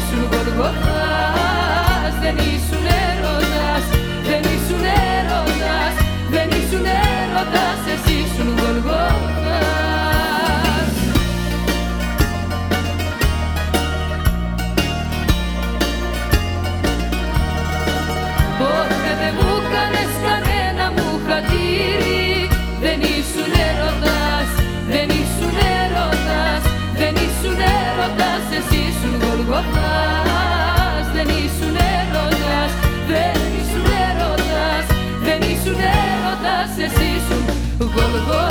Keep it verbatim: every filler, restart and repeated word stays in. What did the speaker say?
ήσουν Γολγοθάς. Δεν ήσουν έρωτας, δεν ήσουν έρωτας, δεν ήσουν έρωτας, εσύ ήσουν Γολγοθάς. Ποτέ δεν μου κάνες κανένα μου χατήρι. Δεν ήσουν έρωτας, δεν ήσουν έρωτας, δεν ήσουν έρωτας, εσύ ήσουν Γολγοθάς. Δεν ήσουν έρωτας, δεν ήσουν έρωτας, δεν ήσουν έρωτας, εσύ ήσουν Γολγοθάς.